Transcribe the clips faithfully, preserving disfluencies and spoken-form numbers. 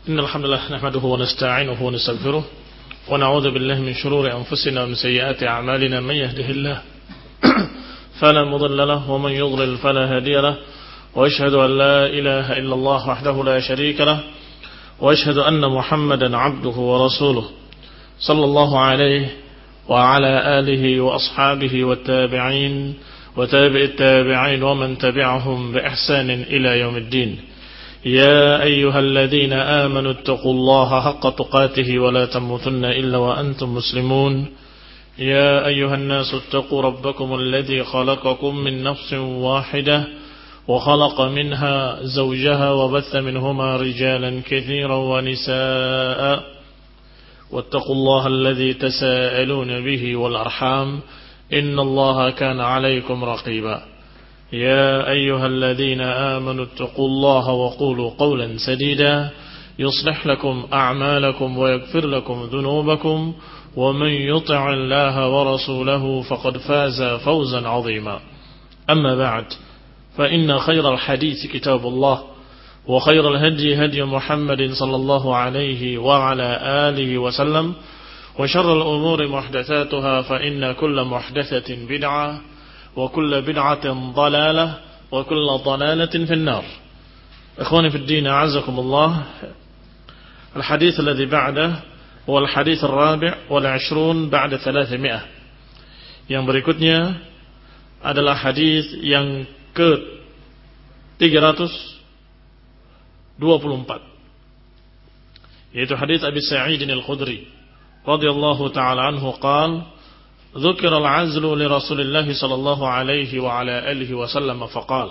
إن الحمد لله نحمده ونستعينه ونستغفره ونعوذ بالله من شرور أنفسنا ومن سيئات أعمالنا. من يهده الله فلا مضل له ومن يضلل فلا هادي له، وأشهد أن لا إله إلا الله وحده لا شريك له، وأشهد أن محمدا عبده ورسوله صلى الله عليه وعلى آله وأصحابه والتابعين وتابع التابعين ومن تبعهم بإحسان إلى يوم الدين. يا أيها الذين آمنوا اتقوا الله حق تقاته ولا تموتن إلا وأنتم مسلمون. يا أيها الناس اتقوا ربكم الذي خلقكم من نفس واحدة وخلق منها زوجها وبث منهما رجالا كثيرا ونساء، واتقوا الله الذي تساءلون به والأرحام إن الله كان عليكم رقيبا. يا أيها الذين آمنوا اتقوا الله وقولوا قولا سديدا يصلح لكم أعمالكم ويغفر لكم ذنوبكم، ومن يطع الله ورسوله فقد فاز فوزا عظيما. أما بعد، فإن خير الحديث كتاب الله، وخير الهدي هدي محمد صلى الله عليه وعلى آله وسلم، وشر الأمور محدثاتها، فإن كل محدثة بدعة وكل بدعة ضلالة وكل ضلالة في النار. إخواني في الدين أعزكم الله. الحديث الذي بعده هو الحديث الرابع والعشرون بعد ثلاثمائة. Yang berikutnya adalah hadis yang ke tiga ratus dua puluh empat, yaitu hadis Abi Sa'id Al-Khudri radhiyallahu ta'ala anhu qala ذكر العزل لرسول الله صلى الله عليه وعلى آله وسلم فقال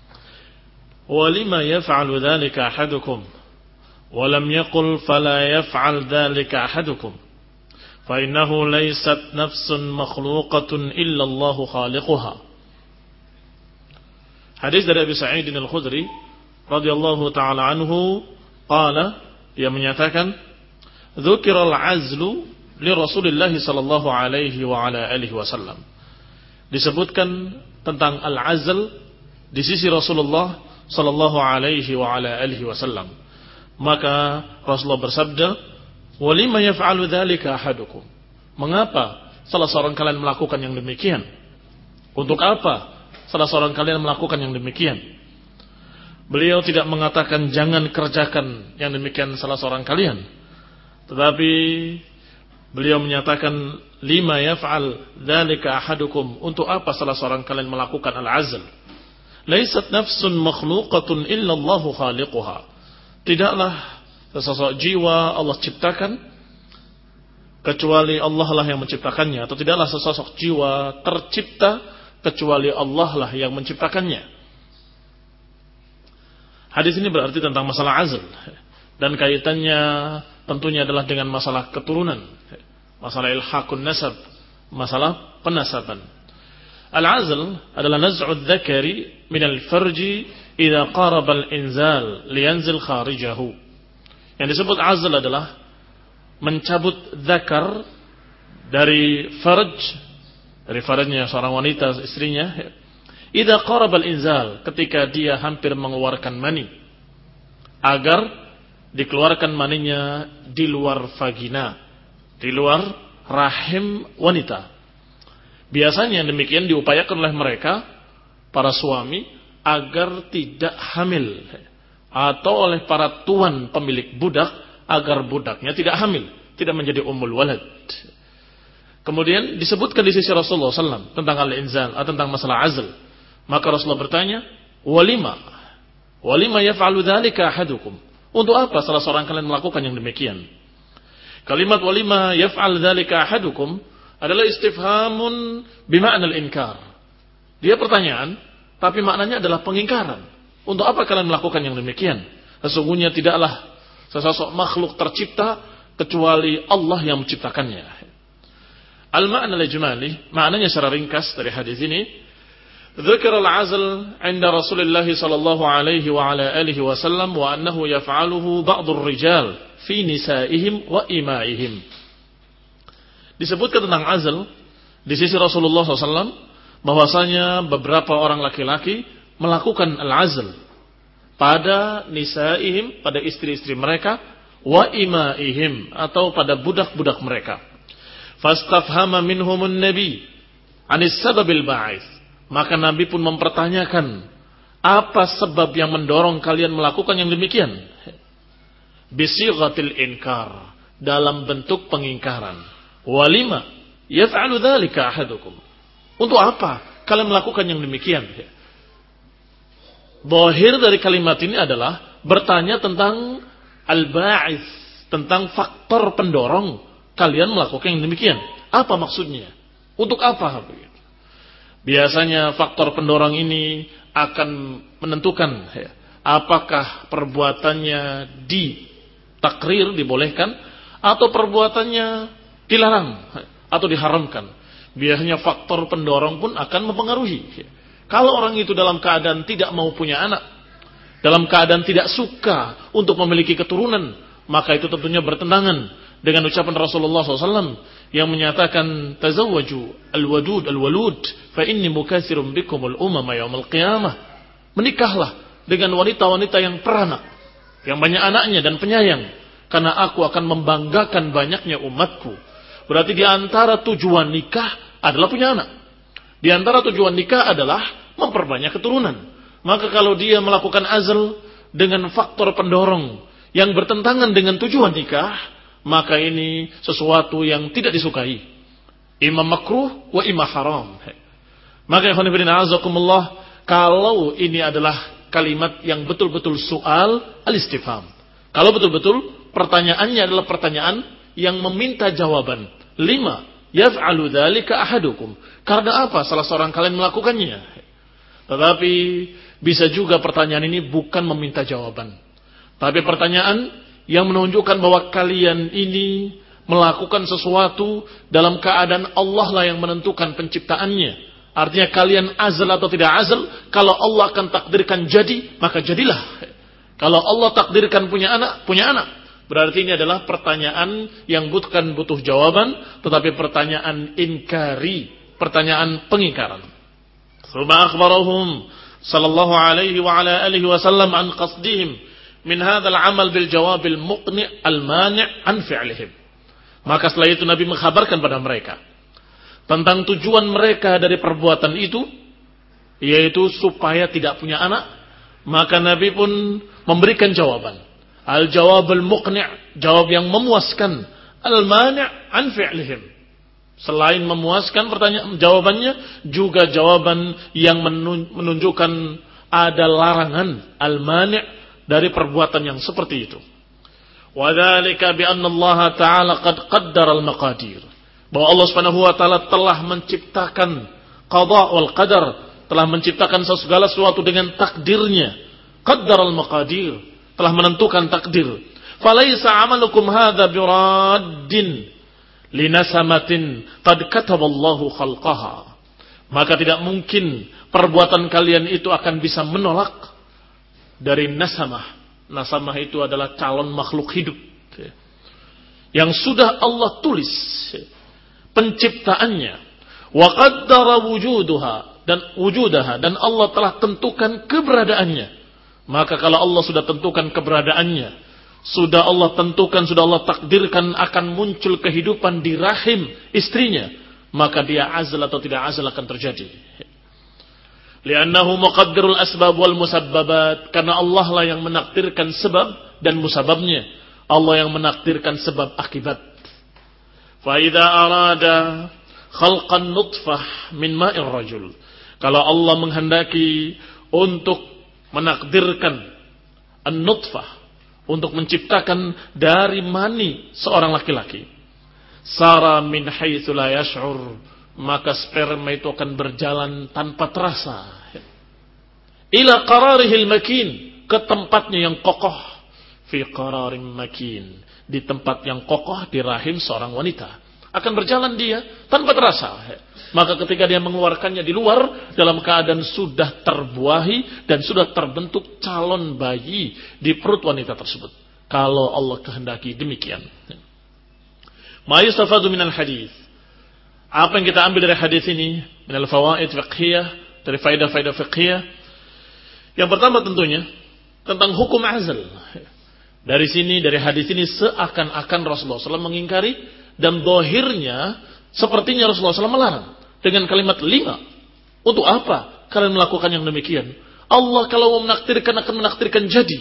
ولما يفعل ذلك أحدكم ولم يقل فلا يفعل ذلك أحدكم فإنه ليست نفس مخلوقة إلا الله خالقها. Hadis dari Abi Sa'id Al-Khudri radhiyallahu ta'ala anhu qala, yang menyatakan dzukira al-'azlu li Rasulillah sallallahu alaihi wa ala alihi wasallam. Disebutkan tentang al-'azl di sisi Rasulullah sallallahu alaihi wa ala alihi wasallam. Maka Rasulullah bersabda, "Wa lima yaf'alu dzalika ahadukum?" Mengapa salah seorang kalian melakukan yang demikian? Untuk apa salah seorang kalian melakukan yang demikian? Beliau tidak mengatakan jangan kerjakan yang demikian salah seorang kalian, tetapi beliau menyatakan lima yaf'al dzalika ahadukum, untuk apa salah seorang kalian melakukan al-'azl? Laisat nafsun makhluqatun illa Allahu khaliquha. Tidaklah sesosok jiwa Allah ciptakan kecuali Allah lah yang menciptakannya, atau tidaklah sesosok jiwa tercipta kecuali Allah lah yang menciptakannya. Hadis ini berarti tentang masalah 'azl, dan kaitannya tentunya adalah dengan masalah keturunan, masalah ilhaqun nasab, masalah penasaban. Al-'azl adalah naz'u dzakari min al-farji idza qaraba al-inzal liyanzil kharijahu. Yang disebut 'azl adalah mencabut zakar dari farj, dari farjnya seorang wanita, istrinya, idza qaraba al-inzal, ketika dia hampir mengeluarkan mani, agar dikeluarkan maninya di luar vagina, di luar rahim wanita. Biasanya demikian diupayakan oleh mereka, para suami, agar tidak hamil, atau oleh para tuan pemilik budak agar budaknya tidak hamil, tidak menjadi ummul walad. Kemudian disebutkan di sisi Rasulullah sallallahu alaihi wasallam tentang al-inzal, atau tentang masalah 'azl. Maka Rasulullah bertanya, walima walima yaf'alu dzalika ahadukum? Untuk apa salah seorang kalian melakukan yang demikian? Kalimat walima yaf'al dzalika ahadukum adalah istifhamun bima'na al-inkar. Dia pertanyaan, tapi maknanya adalah pengingkaran. Untuk apa kalian melakukan yang demikian? Sesungguhnya tidaklah sesosok makhluk tercipta kecuali Allah yang menciptakannya. Al-ma'na al-ijmali, maknanya secara ringkas dari hadis ini, ذكر العزل عند رسول الله صلى الله عليه وعلى آله وسلم وأنه يفعله بعض الرجال في نسائهم وإمائهم. Disebutkan tentang azl di sisi Rasulullah shallallahu alaihi wasallam bahwasanya beberapa orang laki-laki melakukan al-azl pada nisaihim, pada istri-istri mereka, wa imaihim, atau pada budak-budak mereka. Fastafhama minhumun nabi anis sababil ba'its. Maka Nabi pun mempertanyakan, apa sebab yang mendorong kalian melakukan yang demikian? Bisighatil inkar, dalam bentuk pengingkaran. Walima yaf'alu dzalika ahadukum. Untuk apa kalian melakukan yang demikian? Zahir dari kalimat ini adalah bertanya tentang al-ba'its, tentang faktor pendorong kalian melakukan yang demikian. Apa maksudnya? Untuk apa? Biasanya faktor pendorong ini akan menentukan apakah perbuatannya ditakrir, dibolehkan, atau perbuatannya dilarang atau diharamkan. Biasanya faktor pendorong pun akan mempengaruhi. Kalau orang itu dalam keadaan tidak mau punya anak, dalam keadaan tidak suka untuk memiliki keturunan, maka itu tentunya bertentangan dengan ucapan Rasulullah shallallahu alaihi wasallam yang menyatakan, tazawwaju al-wadud al-walud fa inni mukatsirun bikumul umama yaumil qiyamah. Menikahlah dengan wanita-wanita yang peranak, yang banyak anaknya dan penyayang, karena aku akan membanggakan banyaknya umatku. Berarti di antara tujuan nikah adalah punya anak. Di antara tujuan nikah adalah memperbanyak keturunan. Maka kalau dia melakukan azl dengan faktor pendorong yang bertentangan dengan tujuan nikah, maka ini sesuatu yang tidak disukai. Imam makruh wa imam haram. Maka ikhwan fillah azakumullah, kalau ini adalah kalimat yang betul-betul soal al-istifham. Kalau betul-betul pertanyaannya adalah pertanyaan yang meminta jawaban. Lima, yaf'alu dzalika ahadukum. Karena apa salah seorang kalian melakukannya? Tetapi bisa juga pertanyaan ini bukan meminta jawaban, tapi pertanyaan yang menunjukkan bahwa kalian ini melakukan sesuatu dalam keadaan Allah lah yang menentukan penciptaannya. Artinya kalian azal atau tidak azal, kalau Allah akan takdirkan jadi, maka jadilah. Kalau Allah takdirkan punya anak, punya anak. Berarti ini adalah pertanyaan yang bukan butuh jawaban, tetapi pertanyaan inkari, pertanyaan pengingkaran. Tsumma akhbarahum sallallahu alaihi wa ala alihi wasallam an qasdihim min hadzal amal bil jawabil muqni' al mani' an fi'lihim. Maka setelah itu Nabi mengkhabarkan pada mereka tentang tujuan mereka dari perbuatan itu, yaitu supaya tidak punya anak. Maka Nabi pun memberikan jawaban. Al-jawab al-muqni', jawab yang memuaskan. Al-mani' an fi'lihim. Selain memuaskan pertanyaan jawabannya, juga jawaban yang menunjukkan ada larangan al-mani' dari perbuatan yang seperti itu. Wa dzalika bi anna Allah Ta'ala qad qaddara al-maqadir. Bahwa Allah Subhanahu wa taala telah menciptakan qada wal qadar, telah menciptakan segala sesuatu dengan takdirnya. Qaddara al-maqadir, telah menentukan takdir. Falaisa amalukum hadza biraddin linasamatin qad kataballahu khalqaha. Maka tidak mungkin perbuatan kalian itu akan bisa menolak dari nasamah. Nasamah itu adalah calon makhluk hidup yang sudah Allah tulis penciptaannya. Wa qaddara wujudaha, dan wujudaha, dan Allah telah tentukan keberadaannya. Maka kalau Allah sudah tentukan keberadaannya, sudah Allah tentukan, sudah Allah takdirkan akan muncul kehidupan di rahim istrinya, maka dia azal atau tidak azal akan terjadi. Li'annahu muqaddirul asbab wal musabbabat, karena Allah lah yang menakdirkan sebab dan musababnya. Allah yang menakdirkan sebab akibat. Fa idza arada khalqan nutfah min ma'ir rajul, kalau Allah menghendaki untuk menakdirkan an-nutfah, untuk menciptakan dari mani seorang laki-laki, sara min haitsu la yash'ur, maka sperma itu akan berjalan tanpa terasa ila qararihil makin, ke tempatnya yang kokoh, fi qararin makin, di tempat yang kokoh di rahim seorang wanita, akan berjalan dia tanpa terasa. Maka ketika dia mengeluarkannya di luar, dalam keadaan sudah terbuahi dan sudah terbentuk calon bayi di perut wanita tersebut, kalau Allah kehendaki demikian. Ma yustafadu minal hadis, apa yang kita ambil dari hadis ini? Minal fawaid fiqhiyah, dari faedah-faedah fiqhiyah. Yang pertama tentunya tentang hukum azal. Dari sini, dari hadis ini seakan-akan Rasulullah shallallahu alaihi wasallam mengingkari, dan zahirnya sepertinya Rasulullah shallallahu alaihi wasallam melarang dengan kalimat lima. Untuk apa kalian melakukan yang demikian? Allah kalau mau menakdirkan akan menakdirkan jadi.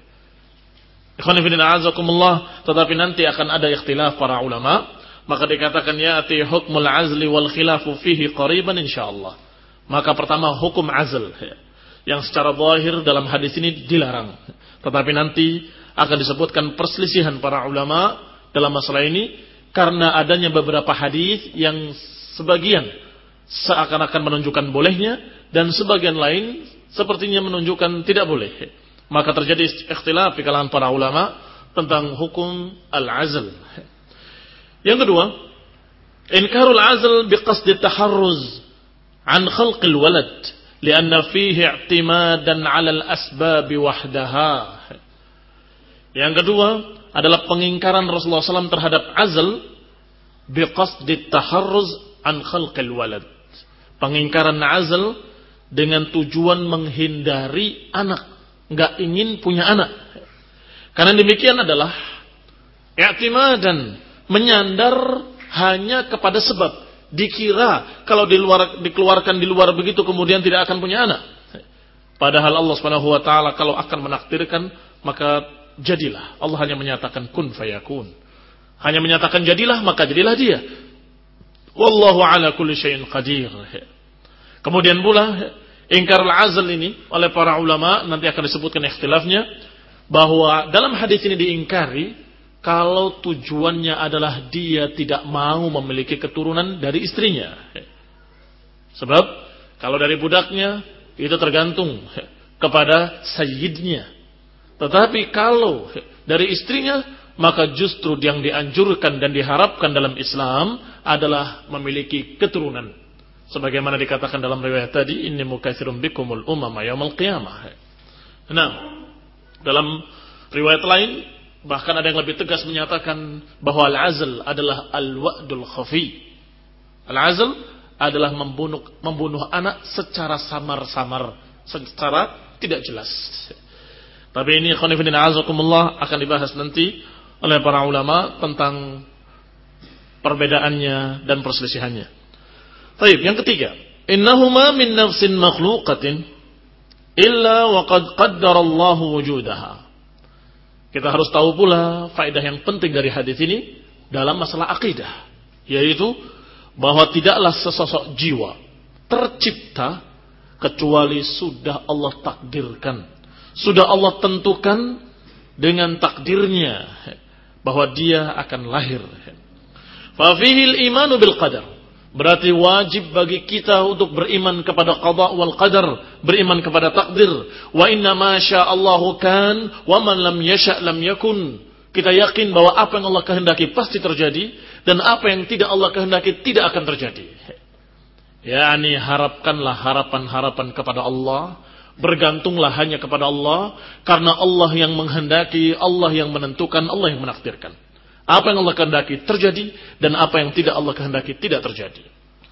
Tetapi nanti akan ada ikhtilaf para ulama, maka dikatakan ya'ti hukmul azli wal khilafu fihi qariban insyaallah. Maka pertama hukum azl yang secara zahir dalam hadis ini dilarang. Tetapi nanti akan disebutkan perselisihan para ulama dalam masalah ini karena adanya beberapa hadis yang sebagian seakan-akan menunjukkan bolehnya dan sebagian lain sepertinya menunjukkan tidak boleh. Maka terjadi ikhtilaf di kalangan para ulama tentang hukum al-azl. Yang kedua, inkarul azl biqasdi taharruz an khalqil walad lianna fihi i'timadan 'ala al-asbab wahdaha. Yang kedua adalah pengingkaran Rasulullah shallallahu alaihi wasallam terhadap azl biqasdi taharruz an khalqil walad. Pengingkaran azl dengan tujuan menghindari anak, enggak ingin punya anak. Karena demikian adalah i'timadan, menyandar hanya kepada sebab. Dikira kalau di luar, dikeluarkan di luar begitu kemudian tidak akan punya anak. Padahal Allah Subhanahu wa taala kalau akan menakdirkan maka jadilah. Allah hanya menyatakan kun fayakun. Hanya menyatakan jadilah maka jadilah dia. Wallahu ala kulli syai'in qadir. Kemudian pula ingkar al-azl ini oleh para ulama nanti akan disebutkan ikhtilafnya bahwa dalam hadis ini diingkari kalau tujuannya adalah dia tidak mau memiliki keturunan dari istrinya. Sebab kalau dari budaknya itu tergantung kepada sayyidnya. Tetapi kalau dari istrinya maka justru yang dianjurkan dan diharapkan dalam Islam adalah memiliki keturunan. Sebagaimana dikatakan dalam riwayat tadi, inni mukatsirun bikumul umama yaumil qiyamah. Nah, dalam riwayat lain bahkan ada yang lebih tegas menyatakan bahwa al-azl adalah al-wa'dul khafi. Al-azl adalah membunuh membunuh anak secara samar-samar, secara tidak jelas. Tapi ini ikhwan fillah azakumullah akan dibahas nanti oleh para ulama tentang perbedaannya dan perselisihannya. Baik, yang ketiga, innahuma min nafsin makhluqatin illa wa qad qaddarallahu wujudaha. Kita harus tahu pula faedah yang penting dari hadis ini dalam masalah akidah, yaitu bahwa tidaklah sesosok jiwa tercipta kecuali sudah Allah takdirkan, sudah Allah tentukan dengan takdirnya bahwa dia akan lahir. Fa fihil imanu bil qadar. Berarti wajib bagi kita untuk beriman kepada qada wal qadar, beriman kepada takdir. Wa inna ma sya'allahu kan wa man lam yasha' lam yakun. Kita yakin bahwa apa yang Allah kehendaki pasti terjadi dan apa yang tidak Allah kehendaki tidak akan terjadi. Yani harapkanlah harapan-harapan kepada Allah, bergantunglah hanya kepada Allah karena Allah yang menghendaki, Allah yang menentukan, Allah yang menakdirkan. Apa yang Allah kehendaki terjadi dan apa yang tidak Allah kehendaki tidak terjadi.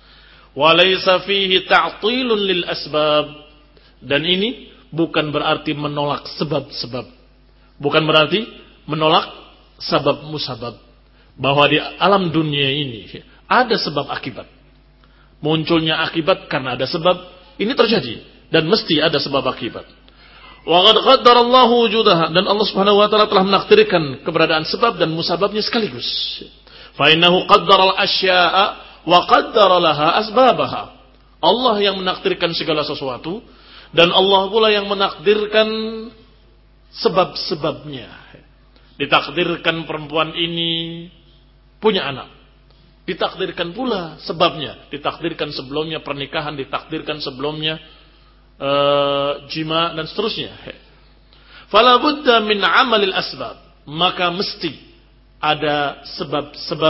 Walaysa fihi ta'tilun lil asbab. Dan ini bukan berarti menolak sebab-sebab. Bukan berarti menolak sebab musabab. Bahwa di alam dunia ini ada sebab akibat. Munculnya akibat karena ada sebab, ini terjadi dan mesti ada sebab akibat. Wa qad qaddarallahu wujudaha, dan Allah Subhanahu wa taala telah menakdirkan keberadaan sebab dan musababnya sekaligus. Fa innahu qaddara al-asya'a wa qaddara laha asbabaha. Allah yang menakdirkan segala sesuatu dan Allah pula yang menakdirkan sebab-sebabnya. Ditakdirkan perempuan ini punya anak. Ditakdirkan pula sebabnya. Ditakdirkan sebelumnya pernikahan, ditakdirkan sebelumnya Uh, jima dan seterusnya. Fala budda min amalil asbab, maka mesti ada sebab-sebab.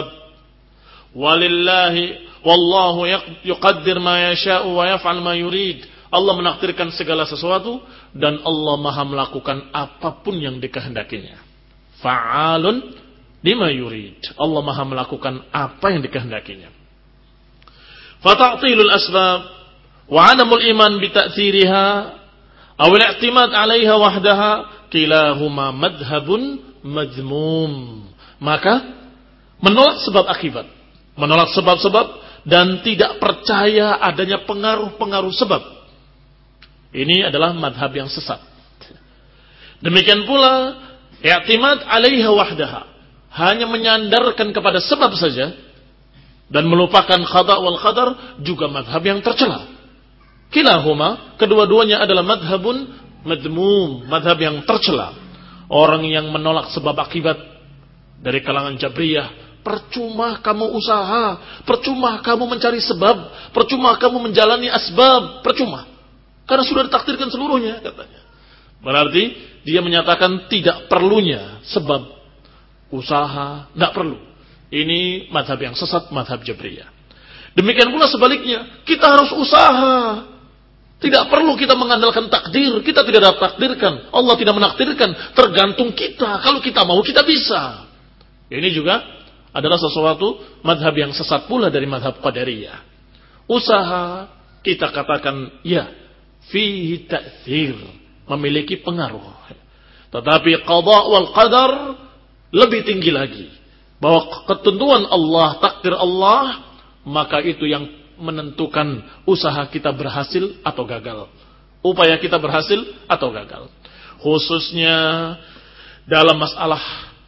Walillahi wallahu yuqaddir ma yasha'u wa yaf'al ma yurid. Allah menakdirkan segala sesuatu dan Allah Maha melakukan apapun yang dikehendakinya. Fa'alun lima yurid. Allah Maha melakukan apa yang dikehendakinya. Fa ta'tilul asbab wa 'adamul iman bi ta'thiriha awil i'timad 'alaiha wahdaha kilahuma madhhabun madhmum. Maka menolak sebab akibat, menolak sebab-sebab dan tidak percaya adanya pengaruh-pengaruh sebab, ini adalah madhab yang sesat. Demikian pula i'timad 'alaiha wahdaha, hanya menyandarkan kepada sebab saja dan melupakan qada wal qadar, juga madhab yang tercela. Kilahuma, kedua-duanya adalah madhabun madmum, madhab yang tercela. Orang yang menolak sebab akibat dari kalangan Jabriyah, percuma kamu usaha, percuma kamu mencari sebab, percuma kamu menjalani asbab, percuma. Karena sudah ditakdirkan seluruhnya, katanya. Berarti dia menyatakan tidak perlunya sebab usaha, tidak perlu. Ini madhab yang sesat, madhab Jabriyah. Demikian pula sebaliknya, kita harus usaha. Tidak perlu kita mengandalkan takdir. Kita tidak dapat takdirkan. Allah tidak menakdirkan. Tergantung kita. Kalau kita mau, kita bisa. Ini juga adalah sesuatu madhab yang sesat pula dari madhab Qadariyah. Usaha, kita katakan, ya, fihi ta'thir, memiliki pengaruh. Tetapi qada wal qadar lebih tinggi lagi. Bahwa ketentuan Allah, takdir Allah, maka itu yang menentukan usaha kita berhasil atau gagal, upaya kita berhasil atau gagal. Khususnya dalam masalah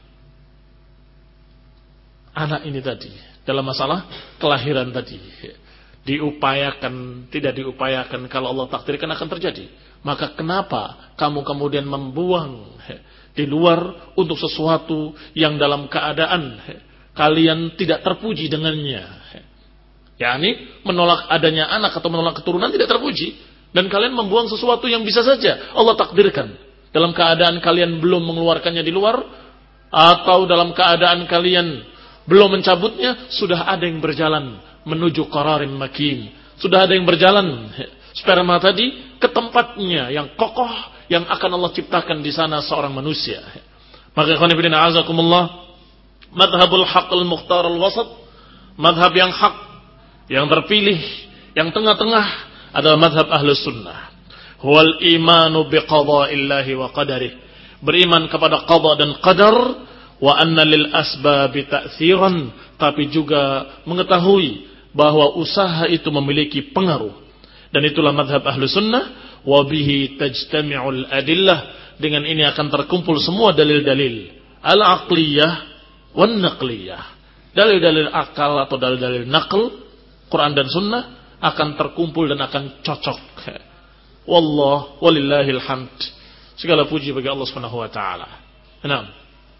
anak ini tadi, dalam masalah kelahiran tadi, diupayakan, tidak diupayakan, kalau Allah takdirkan akan terjadi. Maka kenapa kamu kemudian membuang di luar untuk sesuatu yang dalam keadaan kalian tidak terpuji dengannya? yakni menolak adanya anak atau menolak keturunan tidak terpuji, dan kalian membuang sesuatu yang bisa saja Allah takdirkan dalam keadaan kalian belum mengeluarkannya di luar, atau dalam keadaan kalian belum mencabutnya, sudah ada yang berjalan menuju qararin makin, sudah ada yang berjalan sperma tadi ke tempatnya yang kokoh yang akan Allah ciptakan di sana seorang manusia. Maka ikhwan fillah azakumullah, madhabul haqqul mukhtar al-wasat, madhab yang hak, yang terpilih, yang tengah-tengah adalah madhab ahlus sunnah. Huwal imanu biqada'illahi wa qadarih, beriman kepada qada dan qadar, wa anna lil asbabi ta'thiran, tapi juga mengetahui bahwa usaha itu memiliki pengaruh. Dan itulah madhab ahlus sunnah. Wa bihi tajtami'ul adillah, dengan ini akan terkumpul semua dalil-dalil al-aqliyah wan naqliyah, dalil-dalil akal atau dalil-dalil naql, Quran dan Sunnah akan terkumpul dan akan cocok. Wallah walillahil hamd. Segala puji bagi Allah Subhanahu wa taala. Naam.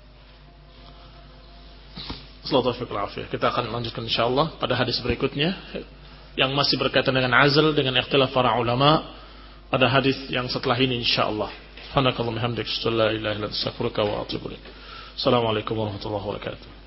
Sallallahu alaihi. Kita akan lanjutkan insyaallah pada hadis berikutnya yang masih berkaitan dengan azal, dengan ikhtilaf para ulama pada hadis yang setelah ini insyaallah. Subhanakallahumma hamdaka, la ilaha illa anta, astaghfiruka wa atubu ilaik. Assalamualaikum warahmatullahi wabarakatuh.